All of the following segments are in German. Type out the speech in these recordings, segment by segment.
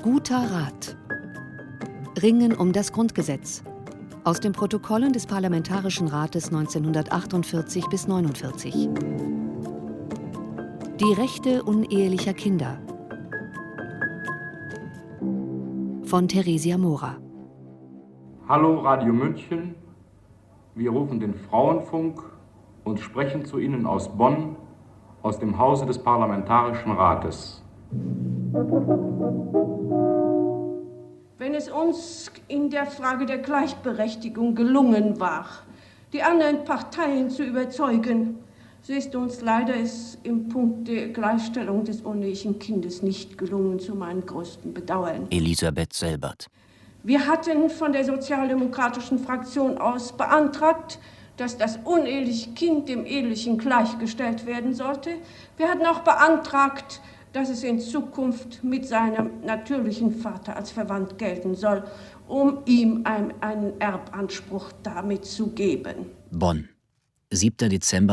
Guter Rat. Ringen um das Grundgesetz. Aus den Protokollen des Parlamentarischen Rates 1948 bis 49. Die Rechte unehelicher Kinder. Von Theresia Mora. Hallo Radio München, wir rufen den Frauenfunk und sprechen zu Ihnen aus Bonn, aus dem Hause des Parlamentarischen Rates. Wenn es uns in der Frage der Gleichberechtigung gelungen war, die anderen Parteien zu überzeugen, so ist uns leider es im Punkt der Gleichstellung des unehelichen Kindes nicht gelungen, zu meinem größten Bedauern. Elisabeth Selbert. Wir hatten von der sozialdemokratischen Fraktion aus beantragt, dass das uneheliche Kind dem ehelichen gleichgestellt werden sollte. Wir hatten auch beantragt, dass es in Zukunft mit seinem natürlichen Vater als verwandt gelten soll, um ihm einen Erbanspruch damit zu geben. Bonn, 7. Dezember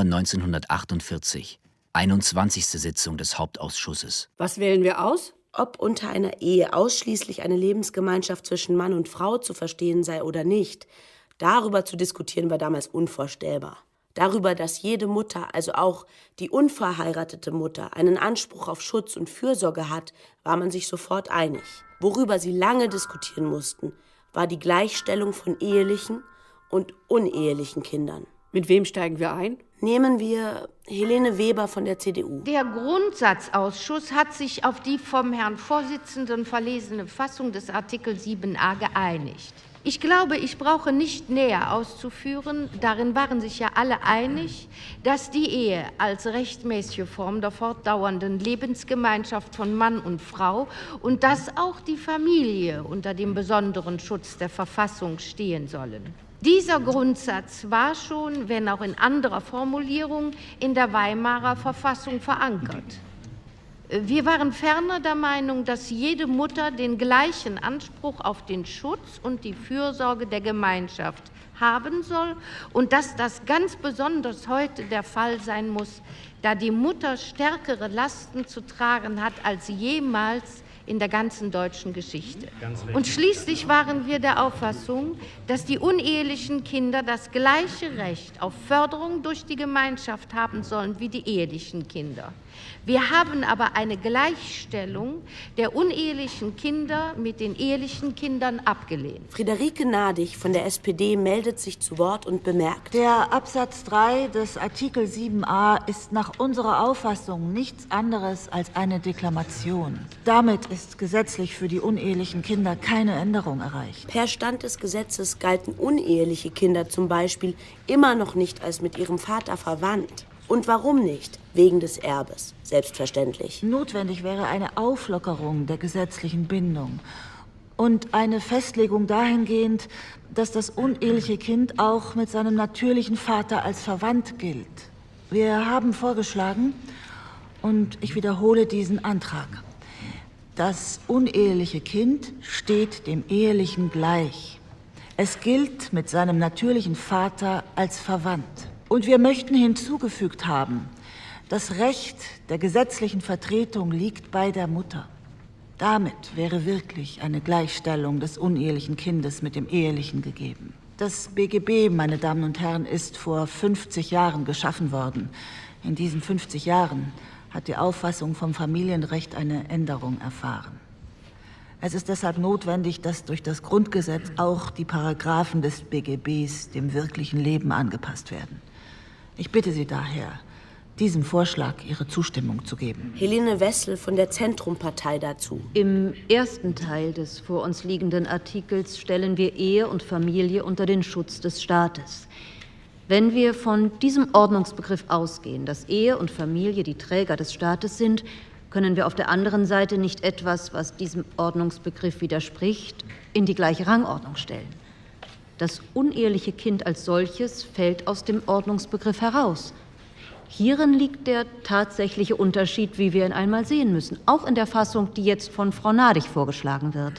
1948, 21. Sitzung des Hauptausschusses. Was wählen wir aus? Ob unter einer Ehe ausschließlich eine Lebensgemeinschaft zwischen Mann und Frau zu verstehen sei oder nicht, darüber zu diskutieren war damals unvorstellbar. Darüber, dass jede Mutter, also auch die unverheiratete Mutter, einen Anspruch auf Schutz und Fürsorge hat, war man sich sofort einig. Worüber sie lange diskutieren mussten, war die Gleichstellung von ehelichen und unehelichen Kindern. Mit wem steigen wir ein? Nehmen wir Helene Weber von der CDU. Der Grundsatzausschuss hat sich auf die vom Herrn Vorsitzenden verlesene Fassung des Artikel 7a geeinigt. Ich glaube, ich brauche nicht näher auszuführen, darin waren sich ja alle einig, dass die Ehe als rechtmäßige Form der fortdauernden Lebensgemeinschaft von Mann und Frau und dass auch die Familie unter dem besonderen Schutz der Verfassung stehen sollen. Dieser Grundsatz war schon, wenn auch in anderer Formulierung, in der Weimarer Verfassung verankert. Wir waren ferner der Meinung, dass jede Mutter den gleichen Anspruch auf den Schutz und die Fürsorge der Gemeinschaft haben soll und dass das ganz besonders heute der Fall sein muss, da die Mutter stärkere Lasten zu tragen hat als jemals in der ganzen deutschen Geschichte. Und schließlich waren wir der Auffassung, dass die unehelichen Kinder das gleiche Recht auf Förderung durch die Gemeinschaft haben sollen wie die ehelichen Kinder. Wir haben aber eine Gleichstellung der unehelichen Kinder mit den ehelichen Kindern abgelehnt. Friederike Nadig von der SPD meldet sich zu Wort und bemerkt: Der Absatz 3 des Artikel 7a ist nach unserer Auffassung nichts anderes als eine Deklamation. Damit ist gesetzlich für die unehelichen Kinder keine Änderung erreicht. Per Stand des Gesetzes galten uneheliche Kinder zum Beispiel immer noch nicht als mit ihrem Vater verwandt. Und warum nicht? Wegen des Erbes, selbstverständlich. Notwendig wäre eine Auflockerung der gesetzlichen Bindung und eine Festlegung dahingehend, dass das uneheliche Kind auch mit seinem natürlichen Vater als verwandt gilt. Wir haben vorgeschlagen, und ich wiederhole diesen Antrag: Das uneheliche Kind steht dem ehelichen gleich. Es gilt mit seinem natürlichen Vater als verwandt. Und wir möchten hinzugefügt haben, das Recht der gesetzlichen Vertretung liegt bei der Mutter. Damit wäre wirklich eine Gleichstellung des unehelichen Kindes mit dem ehelichen gegeben. Das BGB, meine Damen und Herren, ist vor 50 Jahren geschaffen worden. In diesen 50 Jahren hat die Auffassung vom Familienrecht eine Änderung erfahren. Es ist deshalb notwendig, dass durch das Grundgesetz auch die Paragraphen des BGBs dem wirklichen Leben angepasst werden. Ich bitte Sie daher, diesem Vorschlag Ihre Zustimmung zu geben. Helene Wessel von der Zentrumpartei dazu. Im ersten Teil des vor uns liegenden Artikels stellen wir Ehe und Familie unter den Schutz des Staates. Wenn wir von diesem Ordnungsbegriff ausgehen, dass Ehe und Familie die Träger des Staates sind, können wir auf der anderen Seite nicht etwas, was diesem Ordnungsbegriff widerspricht, in die gleiche Rangordnung stellen. Das uneheliche Kind als solches fällt aus dem Ordnungsbegriff heraus. Hierin liegt der tatsächliche Unterschied, wie wir ihn einmal sehen müssen, auch in der Fassung, die jetzt von Frau Nadig vorgeschlagen wird.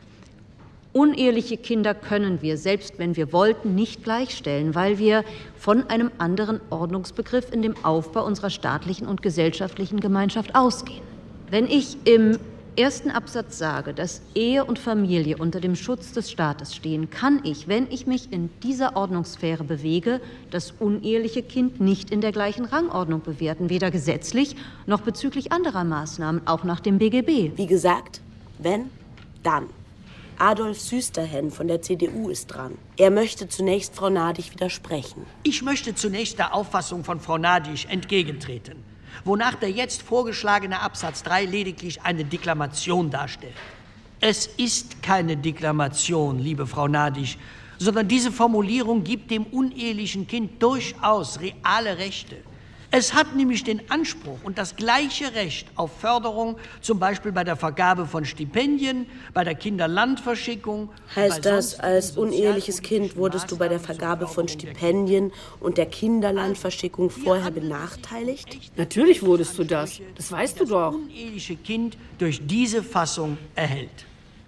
Uneheliche Kinder können wir, selbst wenn wir wollten, nicht gleichstellen, weil wir von einem anderen Ordnungsbegriff in dem Aufbau unserer staatlichen und gesellschaftlichen Gemeinschaft ausgehen. Wenn ich im ersten Absatz sage, dass Ehe und Familie unter dem Schutz des Staates stehen, kann ich, wenn ich mich in dieser Ordnungssphäre bewege, das uneheliche Kind nicht in der gleichen Rangordnung bewerten, weder gesetzlich noch bezüglich anderer Maßnahmen, auch nach dem BGB. Wie gesagt, wenn, dann. Adolf Süsterhen von der CDU ist dran. Er möchte zunächst Frau Nadig widersprechen. Ich möchte zunächst der Auffassung von Frau Nadig entgegentreten, wonach der jetzt vorgeschlagene Absatz 3 lediglich eine Deklamation darstellt. Es ist keine Deklamation, liebe Frau Nadig, sondern diese Formulierung gibt dem unehelichen Kind durchaus reale Rechte. Es hat nämlich den Anspruch und das gleiche Recht auf Förderung, zum Beispiel bei der Vergabe von Stipendien, bei der Kinderlandverschickung. Heißt das, als uneheliches Kind wurdest du bei der Vergabe von Stipendien und der Kinderlandverschickung vorher benachteiligt? Natürlich wurdest du das. Das weißt du doch. Das uneheliche Kind durch diese Fassung erhält.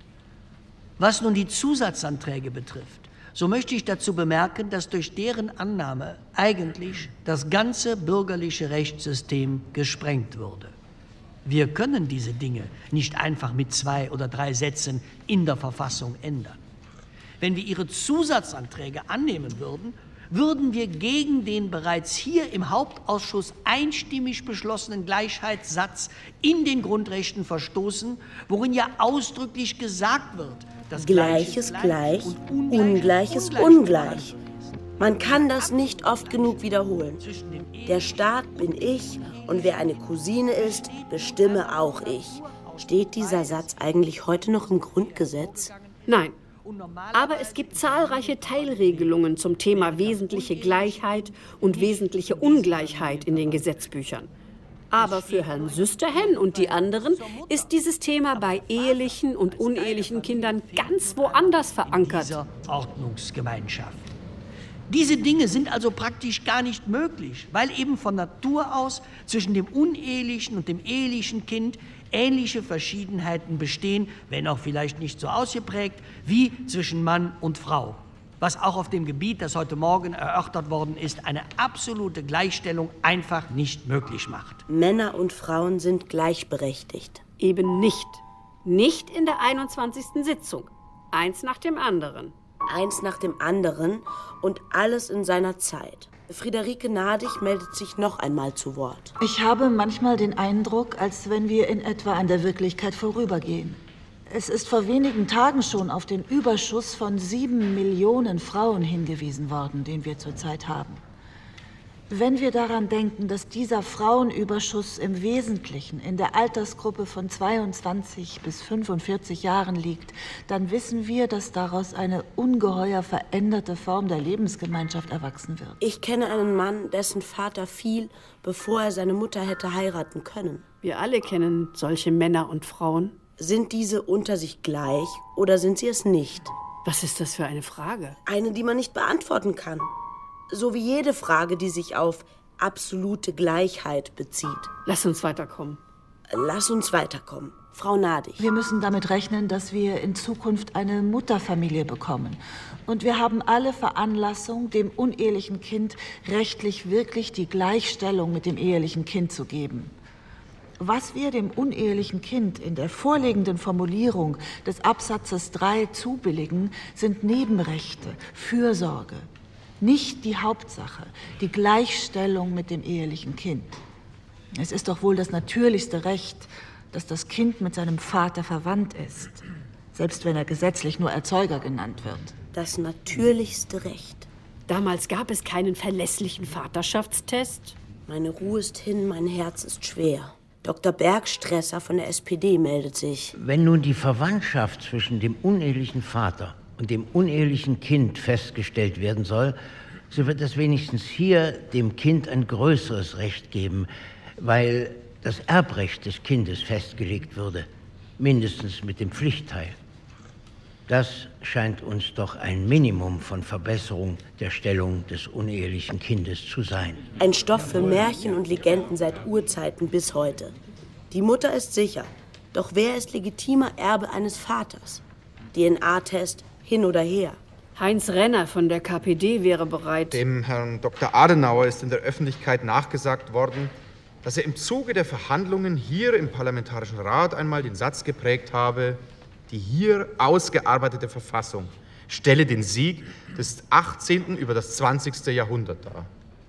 Was nun die Zusatzanträge betrifft, so möchte ich dazu bemerken, dass durch deren Annahme eigentlich das ganze bürgerliche Rechtssystem gesprengt würde. Wir können diese Dinge nicht einfach mit 2 oder 3 Sätzen in der Verfassung ändern. Wenn wir Ihre Zusatzanträge annehmen würden, würden wir gegen den bereits hier im Hauptausschuss einstimmig beschlossenen Gleichheitssatz in den Grundrechten verstoßen, worin ja ausdrücklich gesagt wird, dass Gleiches gleich, Ungleiches ungleich. Man kann das nicht oft genug wiederholen. Der Staat bin ich und wer eine Cousine ist, bestimme auch ich. Steht dieser Satz eigentlich heute noch im Grundgesetz? Nein. Aber es gibt zahlreiche Teilregelungen zum Thema wesentliche Gleichheit und wesentliche Ungleichheit in den Gesetzbüchern. Aber für Herrn Süsterhen und die anderen ist dieses Thema bei ehelichen und unehelichen Kindern ganz woanders verankert. Dieser Ordnungsgemeinschaft. Diese Dinge sind also praktisch gar nicht möglich, weil eben von Natur aus zwischen dem unehelichen und dem ehelichen Kind ähnliche Verschiedenheiten bestehen, wenn auch vielleicht nicht so ausgeprägt, wie zwischen Mann und Frau. Was auch auf dem Gebiet, das heute Morgen erörtert worden ist, eine absolute Gleichstellung einfach nicht möglich macht. Männer und Frauen sind gleichberechtigt. Eben nicht. Nicht in der 21. Sitzung. Eins nach dem anderen. Eins nach dem anderen und alles in seiner Zeit. Friederike Nadig meldet sich noch einmal zu Wort. Ich habe manchmal den Eindruck, als wenn wir in etwa an der Wirklichkeit vorübergehen. Es ist vor wenigen Tagen schon auf den Überschuss von 7 Millionen Frauen hingewiesen worden, den wir zurzeit haben. Wenn wir daran denken, dass dieser Frauenüberschuss im Wesentlichen in der Altersgruppe von 22 bis 45 Jahren liegt, dann wissen wir, dass daraus eine ungeheuer veränderte Form der Lebensgemeinschaft erwachsen wird. Ich kenne einen Mann, dessen Vater fiel, bevor er seine Mutter hätte heiraten können. Wir alle kennen solche Männer und Frauen. Sind diese unter sich gleich oder sind sie es nicht? Was ist das für eine Frage? Eine, die man nicht beantworten kann. So wie jede Frage, die sich auf absolute Gleichheit bezieht. Lass uns weiterkommen. Lass uns weiterkommen. Frau Nadig. Wir müssen damit rechnen, dass wir in Zukunft eine Mutterfamilie bekommen. Und wir haben alle Veranlassung, dem unehelichen Kind rechtlich wirklich die Gleichstellung mit dem ehelichen Kind zu geben. Was wir dem unehelichen Kind in der vorliegenden Formulierung des Absatzes 3 zubilligen, sind Nebenrechte, Fürsorge. Nicht die Hauptsache, die Gleichstellung mit dem ehelichen Kind. Es ist doch wohl das natürlichste Recht, dass das Kind mit seinem Vater verwandt ist, selbst wenn er gesetzlich nur Erzeuger genannt wird. Das natürlichste Recht. Damals gab es keinen verlässlichen Vaterschaftstest. Meine Ruhe ist hin, mein Herz ist schwer. Dr. Bergstresser von der SPD meldet sich. Wenn nun die Verwandtschaft zwischen dem unehelichen Vater und dem unehelichen Kind festgestellt werden soll, so wird es wenigstens hier dem Kind ein größeres Recht geben, weil das Erbrecht des Kindes festgelegt würde, mindestens mit dem Pflichtteil. Das scheint uns doch ein Minimum von Verbesserung der Stellung des unehelichen Kindes zu sein. Ein Stoff für Märchen und Legenden seit Urzeiten bis heute. Die Mutter ist sicher, doch wer ist legitimer Erbe eines Vaters? DNA-Test hin oder her. Heinz Renner von der KPD wäre bereit. Dem Herrn Dr. Adenauer ist in der Öffentlichkeit nachgesagt worden, dass er im Zuge der Verhandlungen hier im Parlamentarischen Rat einmal den Satz geprägt habe, die hier ausgearbeitete Verfassung stelle den Sieg des 18. über das 20. Jahrhundert dar.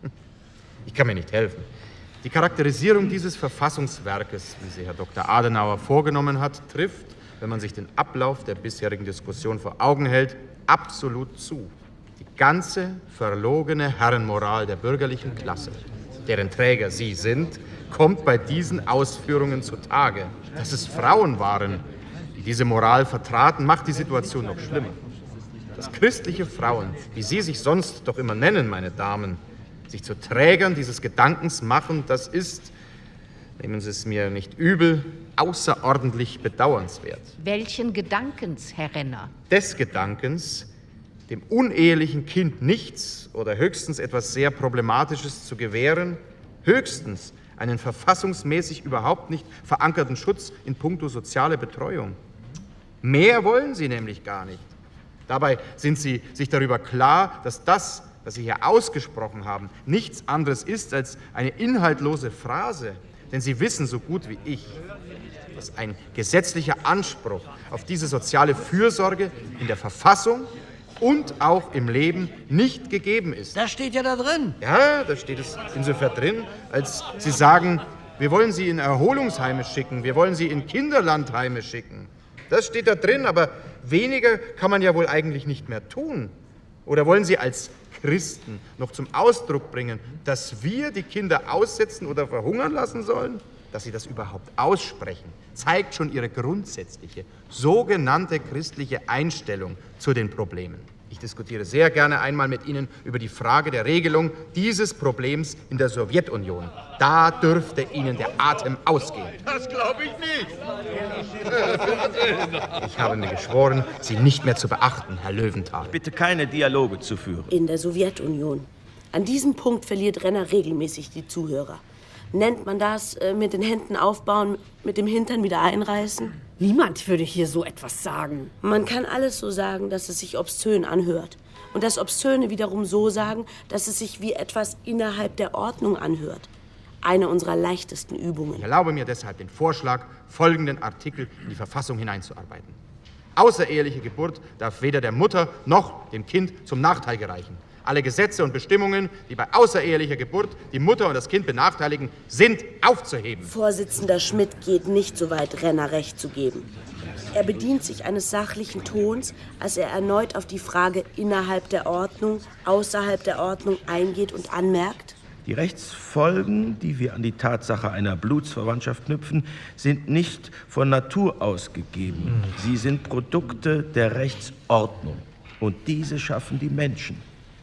Ich kann mir nicht helfen. Die Charakterisierung dieses Verfassungswerkes, wie sie Herr Dr. Adenauer vorgenommen hat, trifft, wenn man sich den Ablauf der bisherigen Diskussion vor Augen hält, absolut zu. Die ganze verlogene Herrenmoral der bürgerlichen Klasse, deren Träger Sie sind, kommt bei diesen Ausführungen zutage. Dass es Frauen waren, die diese Moral vertraten, macht die Situation noch schlimmer. Dass christliche Frauen, wie Sie sich sonst doch immer nennen, meine Damen, sich zu Trägern dieses Gedankens machen, das ist, nehmen Sie es mir nicht übel, außerordentlich bedauernswert. Welchen Gedankens, Herr Renner? Des Gedankens, dem unehelichen Kind nichts oder höchstens etwas sehr Problematisches zu gewähren, höchstens einen verfassungsmäßig überhaupt nicht verankerten Schutz in puncto soziale Betreuung. Mehr wollen Sie nämlich gar nicht. Dabei sind Sie sich darüber klar, dass das, was Sie hier ausgesprochen haben, nichts anderes ist als eine inhaltlose Phrase. Denn Sie wissen so gut wie ich, dass ein gesetzlicher Anspruch auf diese soziale Fürsorge in der Verfassung und auch im Leben nicht gegeben ist. Das steht ja da drin. Ja, da steht es insofern drin, als Sie sagen, wir wollen Sie in Erholungsheime schicken, wir wollen Sie in Kinderlandheime schicken. Das steht da drin, aber weniger kann man ja wohl eigentlich nicht mehr tun. Oder wollen Sie als Christen noch zum Ausdruck bringen, dass wir die Kinder aussetzen oder verhungern lassen sollen? Dass Sie das überhaupt aussprechen, zeigt schon Ihre grundsätzliche, sogenannte christliche Einstellung zu den Problemen. Ich diskutiere sehr gerne einmal mit Ihnen über die Frage der Regelung dieses Problems in der Sowjetunion. Da dürfte Ihnen der Atem ausgehen. Das glaube ich nicht. Ich habe mir geschworen, Sie nicht mehr zu beachten, Herr Löwenthal. Bitte keine Dialoge zu führen. In der Sowjetunion. An diesem Punkt verliert Renner regelmäßig die Zuhörer. Nennt man das mit den Händen aufbauen, mit dem Hintern wieder einreißen? Niemand würde hier so etwas sagen. Man kann alles so sagen, dass es sich obszön anhört. Und das Obszöne wiederum so sagen, dass es sich wie etwas innerhalb der Ordnung anhört. Eine unserer leichtesten Übungen. Ich erlaube mir deshalb den Vorschlag, folgenden Artikel in die Verfassung hineinzuarbeiten. Außereheliche Geburt darf weder der Mutter noch dem Kind zum Nachteil gereichen. Alle Gesetze und Bestimmungen, die bei außerehelicher Geburt die Mutter und das Kind benachteiligen, sind aufzuheben. Vorsitzender Schmidt geht nicht so weit, Renner recht zu geben. Er bedient sich eines sachlichen Tons, als er erneut auf die Frage innerhalb der Ordnung, außerhalb der Ordnung eingeht und anmerkt: Die Rechtsfolgen, die wir an die Tatsache einer Blutsverwandtschaft knüpfen, sind nicht von Natur aus gegeben. Sie sind Produkte der Rechtsordnung. Und diese schaffen die Menschen.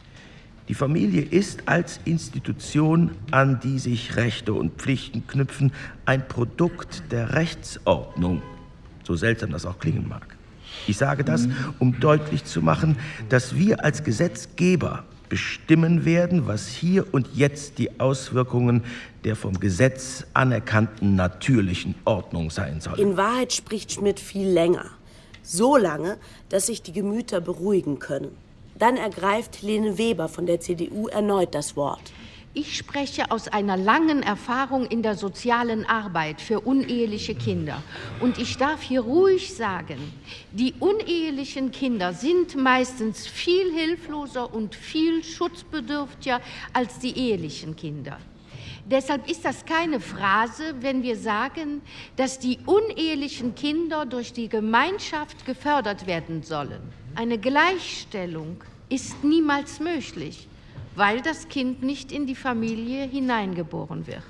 Die Familie ist als Institution, an die sich Rechte und Pflichten knüpfen, ein Produkt der Rechtsordnung, so seltsam das auch klingen mag. Ich sage das, um deutlich zu machen, dass wir als Gesetzgeber bestimmen werden, was hier und jetzt die Auswirkungen der vom Gesetz anerkannten natürlichen Ordnung sein sollen. In Wahrheit spricht Schmidt viel länger. So lange, dass sich die Gemüter beruhigen können. Dann ergreift Helene Weber von der CDU erneut das Wort. Ich spreche aus einer langen Erfahrung in der sozialen Arbeit für uneheliche Kinder. Und ich darf hier ruhig sagen, die unehelichen Kinder sind meistens viel hilfloser und viel schutzbedürftiger als die ehelichen Kinder. Deshalb ist das keine Phrase, wenn wir sagen, dass die unehelichen Kinder durch die Gemeinschaft gefördert werden sollen. Eine Gleichstellung ist niemals möglich, weil das Kind nicht in die Familie hineingeboren wird.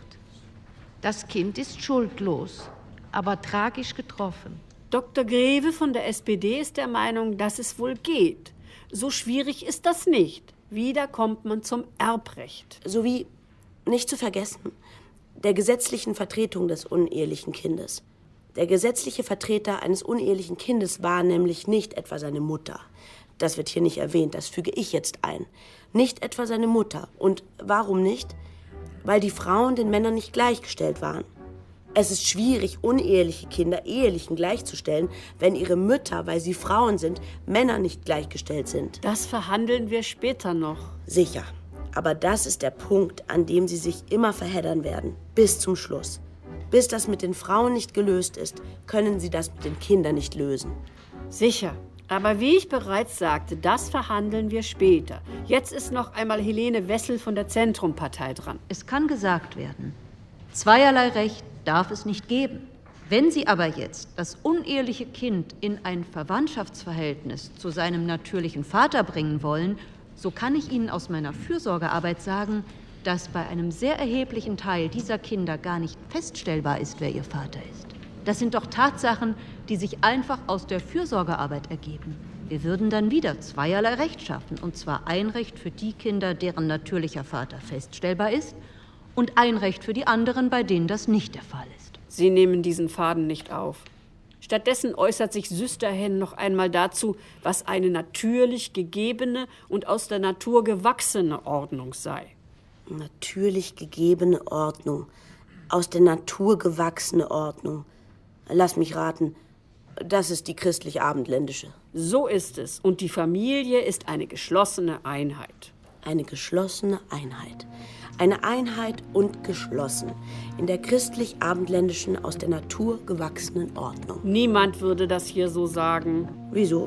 Das Kind ist schuldlos, aber tragisch getroffen. Dr. Greve von der SPD ist der Meinung, dass es wohl geht. So schwierig ist das nicht. Wieder kommt man zum Erbrecht. Sowie, nicht zu vergessen, der gesetzlichen Vertretung des unehelichen Kindes. Der gesetzliche Vertreter eines unehelichen Kindes war nämlich nicht etwa seine Mutter. Das wird hier nicht erwähnt, das füge ich jetzt ein. Nicht etwa seine Mutter. Und warum nicht? Weil die Frauen den Männern nicht gleichgestellt waren. Es ist schwierig, uneheliche Kinder ehelichen gleichzustellen, wenn ihre Mütter, weil sie Frauen sind, Männer nicht gleichgestellt sind. Das verhandeln wir später noch. Sicher. Aber das ist der Punkt, an dem sie sich immer verheddern werden. Bis zum Schluss. Bis das mit den Frauen nicht gelöst ist, können sie das mit den Kindern nicht lösen. Sicher. Aber wie ich bereits sagte, das verhandeln wir später. Jetzt ist noch einmal Helene Wessel von der Zentrumpartei dran. Es kann gesagt werden, zweierlei Recht darf es nicht geben. Wenn Sie aber jetzt das uneheliche Kind in ein Verwandtschaftsverhältnis zu seinem natürlichen Vater bringen wollen, so kann ich Ihnen aus meiner Fürsorgearbeit sagen, dass bei einem sehr erheblichen Teil dieser Kinder gar nicht feststellbar ist, wer ihr Vater ist. Das sind doch Tatsachen, die sich einfach aus der Fürsorgearbeit ergeben. Wir würden dann wieder zweierlei Recht schaffen, und zwar ein Recht für die Kinder, deren natürlicher Vater feststellbar ist, und ein Recht für die anderen, bei denen das nicht der Fall ist. Sie nehmen diesen Faden nicht auf. Stattdessen äußert sich Süsterhen noch einmal dazu, was eine natürlich gegebene und aus der Natur gewachsene Ordnung sei. Natürlich gegebene Ordnung. Aus der Natur gewachsene Ordnung. Lass mich raten, das ist die christlich-abendländische. So ist es. Und die Familie ist eine geschlossene Einheit. Eine geschlossene Einheit. Eine Einheit und geschlossen. In der christlich-abendländischen, aus der Natur gewachsenen Ordnung. Niemand würde das hier so sagen. Wieso?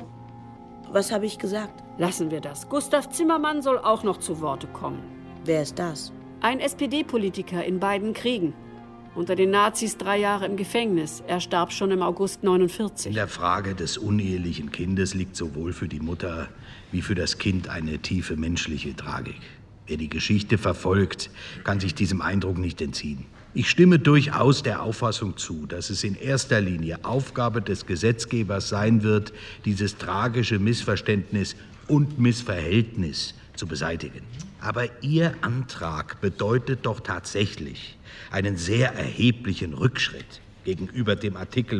Was habe ich gesagt? Lassen wir das. Gustav Zimmermann soll auch noch zu Worte kommen. Wer ist das? Ein SPD-Politiker in beiden Kriegen. Unter den Nazis 3 Jahre im Gefängnis. Er starb schon im August 49. In der Frage des unehelichen Kindes liegt sowohl für die Mutter wie für das Kind eine tiefe menschliche Tragik. Wer die Geschichte verfolgt, kann sich diesem Eindruck nicht entziehen. Ich stimme durchaus der Auffassung zu, dass es in erster Linie Aufgabe des Gesetzgebers sein wird, dieses tragische Missverständnis und Missverhältnis zu beseitigen. Aber Ihr Antrag bedeutet doch tatsächlich einen sehr erheblichen Rückschritt gegenüber dem Artikel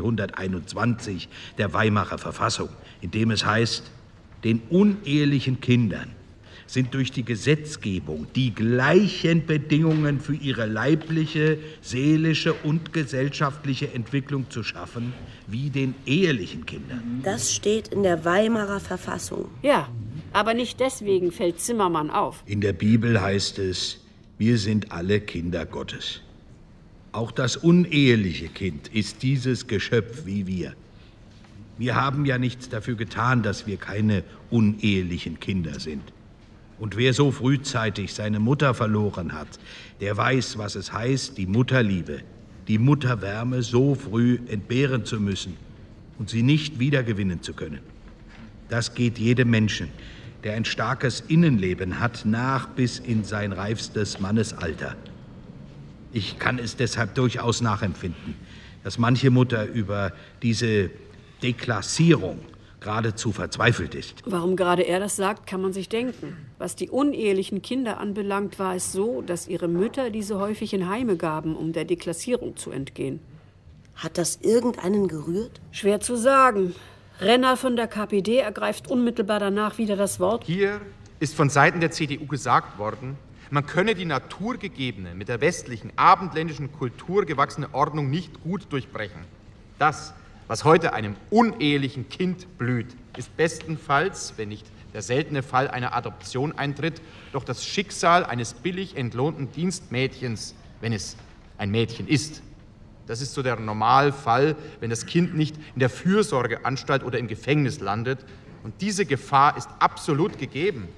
121 der Weimarer Verfassung, in dem es heißt, den unehelichen Kindern sind durch die Gesetzgebung die gleichen Bedingungen für ihre leibliche, seelische und gesellschaftliche Entwicklung zu schaffen wie den ehelichen Kindern. Das steht in der Weimarer Verfassung. Ja, aber nicht deswegen fällt Zimmermann auf. In der Bibel heißt es, wir sind alle Kinder Gottes. Auch das uneheliche Kind ist dieses Geschöpf wie wir. Wir haben ja nichts dafür getan, dass wir keine unehelichen Kinder sind. Und wer so frühzeitig seine Mutter verloren hat, der weiß, was es heißt, die Mutterliebe, die Mutterwärme so früh entbehren zu müssen und sie nicht wiedergewinnen zu können. Das geht jedem Menschen, der ein starkes Innenleben hat, nach bis in sein reifstes Mannesalter. Ich kann es deshalb durchaus nachempfinden, dass manche Mutter über diese Deklassierung geradezu verzweifelt ist. Warum gerade er das sagt, kann man sich denken. Was die unehelichen Kinder anbelangt, war es so, dass ihre Mütter diese häufig in Heime gaben, um der Deklassierung zu entgehen. Hat das irgendeinen gerührt? Schwer zu sagen. Renner von der KPD ergreift unmittelbar danach wieder das Wort. Hier ist von Seiten der CDU gesagt worden, man könne die naturgegebene, mit der westlichen, abendländischen Kultur gewachsene Ordnung nicht gut durchbrechen. Das, was heute einem unehelichen Kind blüht, ist bestenfalls, wenn nicht der seltene Fall einer Adoption eintritt, doch das Schicksal eines billig entlohnten Dienstmädchens, wenn es ein Mädchen ist. Das ist so der Normalfall, wenn das Kind nicht in der Fürsorgeanstalt oder im Gefängnis landet. Und diese Gefahr ist absolut gegeben.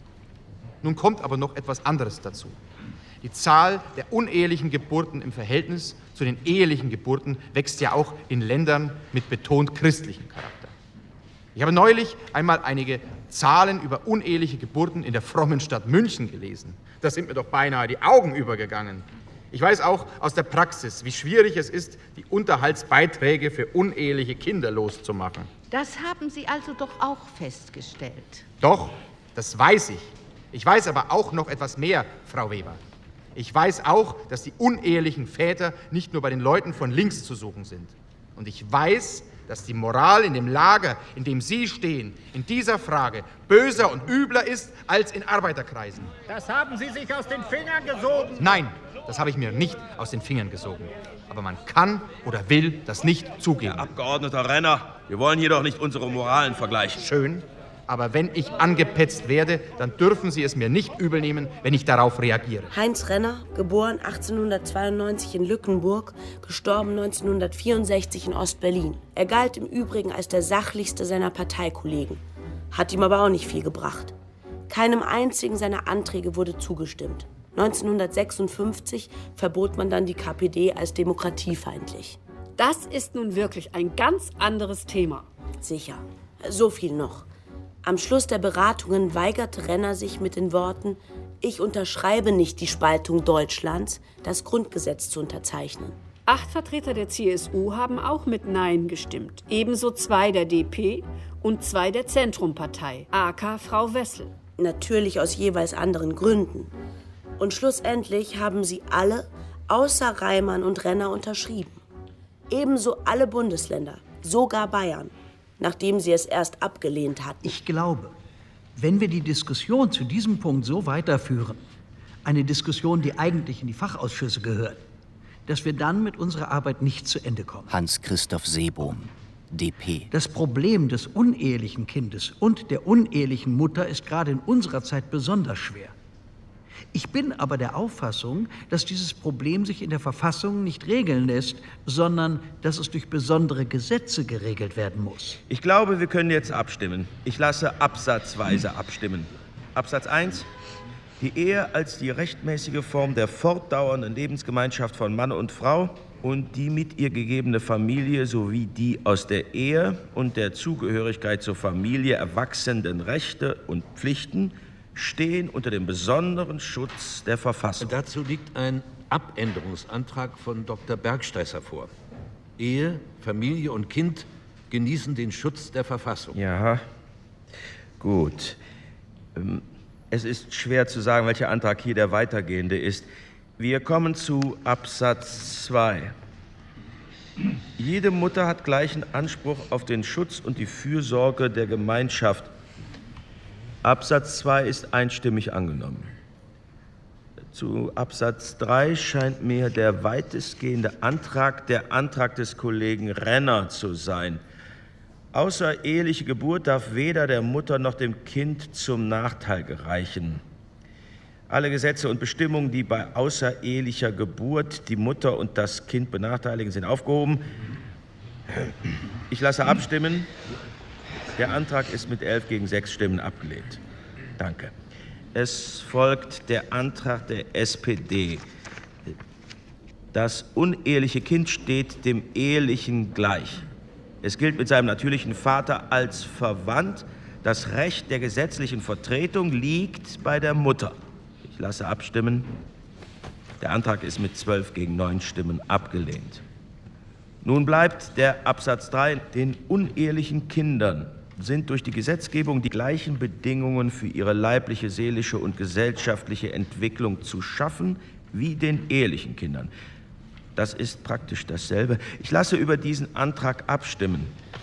Nun kommt aber noch etwas anderes dazu. Die Zahl der unehelichen Geburten im Verhältnis zu den ehelichen Geburten wächst ja auch in Ländern mit betont christlichem Charakter. Ich habe neulich einmal einige Zahlen über uneheliche Geburten in der frommen Stadt München gelesen. Da sind mir doch beinahe die Augen übergegangen. Ich weiß auch aus der Praxis, wie schwierig es ist, die Unterhaltsbeiträge für uneheliche Kinder loszumachen. Das haben Sie also doch auch festgestellt. Doch, das weiß ich. Ich weiß aber auch noch etwas mehr, Frau Weber. Ich weiß auch, dass die unehelichen Väter nicht nur bei den Leuten von links zu suchen sind. Und ich weiß, dass die Moral in dem Lager, in dem Sie stehen, in dieser Frage böser und übler ist als in Arbeiterkreisen. Das haben Sie sich aus den Fingern gesogen. Nein, das habe ich mir nicht aus den Fingern gesogen. Aber man kann oder will das nicht zugeben. Herr Abgeordneter Renner, wir wollen hier doch nicht unsere Moralen vergleichen. Schön. Aber wenn ich angepetzt werde, dann dürfen Sie es mir nicht übel nehmen, wenn ich darauf reagiere. Heinz Renner, geboren 1892 in Lückenburg, gestorben 1964 in Ostberlin. Er galt im Übrigen als der sachlichste seiner Parteikollegen. Hat ihm aber auch nicht viel gebracht. Keinem einzigen seiner Anträge wurde zugestimmt. 1956 verbot man dann die KPD als demokratiefeindlich. Das ist nun wirklich ein ganz anderes Thema. Sicher. So viel noch. Am Schluss der Beratungen weigerte Renner sich mit den Worten: Ich unterschreibe nicht die Spaltung Deutschlands, das Grundgesetz zu unterzeichnen. 8 Vertreter der CSU haben auch mit Nein gestimmt. Ebenso 2 der DP und 2 der Zentrumpartei, aka Frau Wessel. Natürlich aus jeweils anderen Gründen. Und schlussendlich haben sie alle, außer Reimann und Renner, unterschrieben. Ebenso alle Bundesländer, sogar Bayern, nachdem sie es erst abgelehnt hatten. Ich glaube, wenn wir die Diskussion zu diesem Punkt so weiterführen, eine Diskussion, die eigentlich in die Fachausschüsse gehört, dass wir dann mit unserer Arbeit nicht zu Ende kommen. Hans-Christoph Seebohm, DP. Das Problem des unehelichen Kindes und der unehelichen Mutter ist gerade in unserer Zeit besonders schwer. Ich bin aber der Auffassung, dass dieses Problem sich in der Verfassung nicht regeln lässt, sondern dass es durch besondere Gesetze geregelt werden muss. Ich glaube, wir können jetzt abstimmen. Ich lasse absatzweise abstimmen. Absatz 1. Die Ehe als die rechtmäßige Form der fortdauernden Lebensgemeinschaft von Mann und Frau und die mit ihr gegebene Familie sowie die aus der Ehe und der Zugehörigkeit zur Familie erwachsenen Rechte und Pflichten stehen unter dem besonderen Schutz der Verfassung. Dazu liegt ein Abänderungsantrag von Dr. Bergstresser vor. Ehe, Familie und Kind genießen den Schutz der Verfassung. Ja, gut. Es ist schwer zu sagen, welcher Antrag hier der weitergehende ist. Wir kommen zu Absatz 2. Jede Mutter hat gleichen Anspruch auf den Schutz und die Fürsorge der Gemeinschaft. Absatz 2 ist einstimmig angenommen. Zu Absatz 3 scheint mir der weitestgehende Antrag der Antrag des Kollegen Renner zu sein. Außereheliche Geburt darf weder der Mutter noch dem Kind zum Nachteil gereichen. Alle Gesetze und Bestimmungen, die bei außerehelicher Geburt die Mutter und das Kind benachteiligen, sind aufgehoben. Ich lasse abstimmen. Der Antrag ist mit 11 gegen 6 Stimmen abgelehnt. Danke. Es folgt der Antrag der SPD. Das uneheliche Kind steht dem ehelichen gleich. Es gilt mit seinem natürlichen Vater als verwandt. Das Recht der gesetzlichen Vertretung liegt bei der Mutter. Ich lasse abstimmen. Der Antrag ist mit 12 gegen 9 Stimmen abgelehnt. Nun bleibt der Absatz 3. Den unehelichen Kindern sind durch die Gesetzgebung die gleichen Bedingungen für ihre leibliche, seelische und gesellschaftliche Entwicklung zu schaffen wie den ehelichen Kindern. Das ist praktisch dasselbe. Ich lasse über diesen Antrag abstimmen.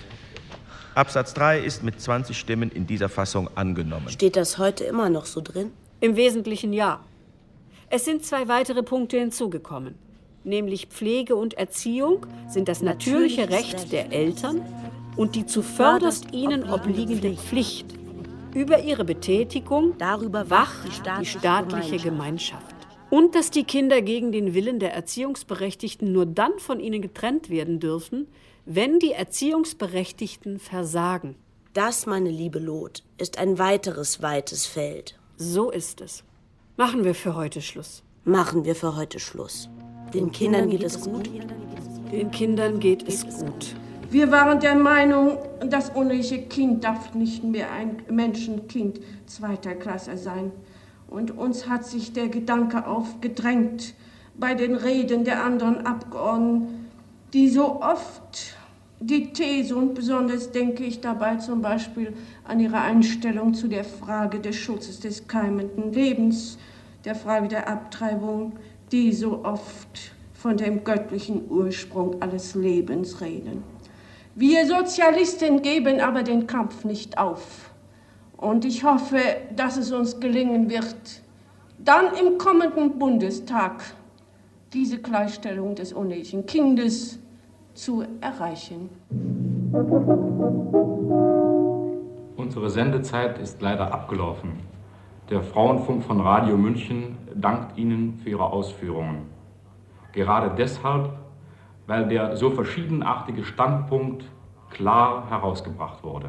Absatz 3 ist mit 20 Stimmen in dieser Fassung angenommen. Steht das heute immer noch so drin? Im Wesentlichen ja. Es sind 2 weitere Punkte hinzugekommen. Nämlich Pflege und Erziehung sind das natürliche Recht der Eltern und die zuvörderst ihnen obliegende Pflicht. Über ihre Betätigung darüber wacht die staatliche Gemeinschaft. Und dass die Kinder gegen den Willen der Erziehungsberechtigten nur dann von ihnen getrennt werden dürfen, wenn die Erziehungsberechtigten versagen. Das, meine liebe Loth, ist ein weiteres weites Feld. So ist es. Machen wir für heute Schluss. Machen wir für heute Schluss. Den Kindern geht es gut? Den Kindern geht es gut. Wir waren der Meinung, das uneheliche Kind darf nicht mehr ein Menschenkind zweiter Klasse sein. Und uns hat sich der Gedanke aufgedrängt bei den Reden der anderen Abgeordneten, die so oft die These, und besonders denke ich dabei zum Beispiel an ihre Einstellung zu der Frage des Schutzes des keimenden Lebens, der Frage der Abtreibung, die so oft von dem göttlichen Ursprung alles Lebens reden. Wir Sozialisten geben aber den Kampf nicht auf. Und ich hoffe, dass es uns gelingen wird, dann im kommenden Bundestag diese Gleichstellung des unehelichen Kindes zu erreichen. Unsere Sendezeit ist leider abgelaufen. Der Frauenfunk von Radio München dankt Ihnen für Ihre Ausführungen. Gerade deshalb, weil der so verschiedenartige Standpunkt klar herausgebracht wurde.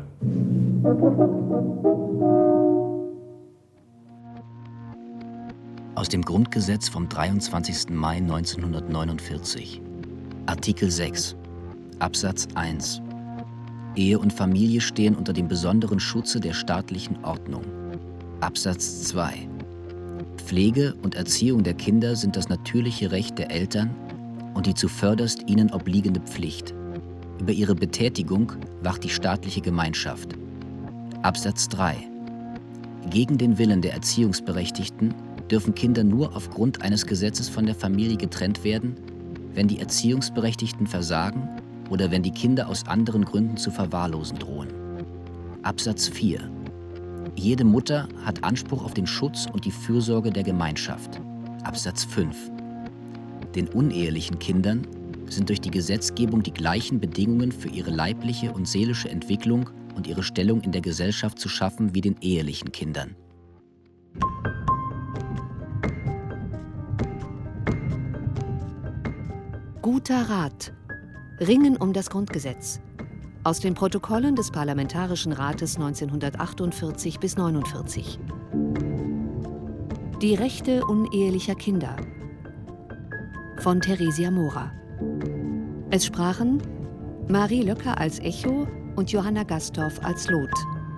Aus dem Grundgesetz vom 23. Mai 1949. Artikel 6, Absatz 1. Ehe und Familie stehen unter dem besonderen Schutze der staatlichen Ordnung. Absatz 2. Pflege und Erziehung der Kinder sind das natürliche Recht der Eltern und die zuvörderst ihnen obliegende Pflicht. Über ihre Betätigung wacht die staatliche Gemeinschaft. Absatz 3. Gegen den Willen der Erziehungsberechtigten dürfen Kinder nur aufgrund eines Gesetzes von der Familie getrennt werden, wenn die Erziehungsberechtigten versagen oder wenn die Kinder aus anderen Gründen zu verwahrlosen drohen. Absatz 4. Jede Mutter hat Anspruch auf den Schutz und die Fürsorge der Gemeinschaft. Absatz 5. Den unehelichen Kindern sind durch die Gesetzgebung die gleichen Bedingungen für ihre leibliche und seelische Entwicklung und ihre Stellung in der Gesellschaft zu schaffen wie den ehelichen Kindern. Guter Rat. Ringen um das Grundgesetz. Aus den Protokollen des Parlamentarischen Rates 1948 bis 49. Die Rechte unehelicher Kinder. Von Theresia Mora. Es sprachen Marie Löcker als Echo und Johanna Gastorf als Lot.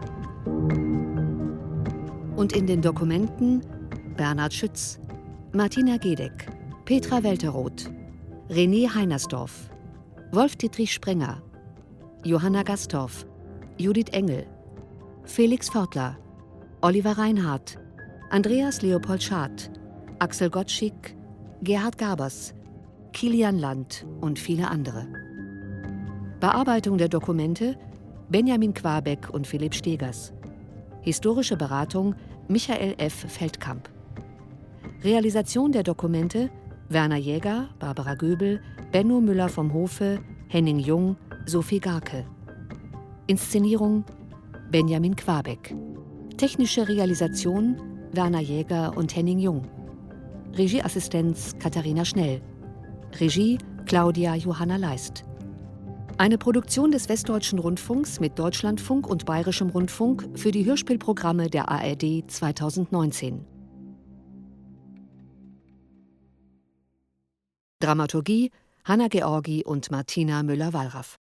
Und in den Dokumenten Bernhard Schütz, Martina Gedeck, Petra Welteroth, René Heinersdorf, Wolf-Dietrich Sprenger, Johanna Gastorf, Judith Engel, Felix Fortler, Oliver Reinhardt, Andreas Leopold Schad, Axel Gottschick, Gerhard Gabers, Kilian Land und viele andere. Bearbeitung der Dokumente Benjamin Quabeck und Philipp Stegers. Historische Beratung Michael F. Feldkamp. Realisation der Dokumente Werner Jäger, Barbara Göbel, Benno Müller vom Hofe, Henning Jung, Sophie Garke. Inszenierung Benjamin Quabeck. Technische Realisation Werner Jäger und Henning Jung. Regieassistenz Katharina Schnell. Regie Claudia Johanna Leist. Eine Produktion des Westdeutschen Rundfunks mit Deutschlandfunk und Bayerischem Rundfunk für die Hörspielprogramme der ARD 2019. Dramaturgie Hanna Georgi und Martina Müller-Wallraff.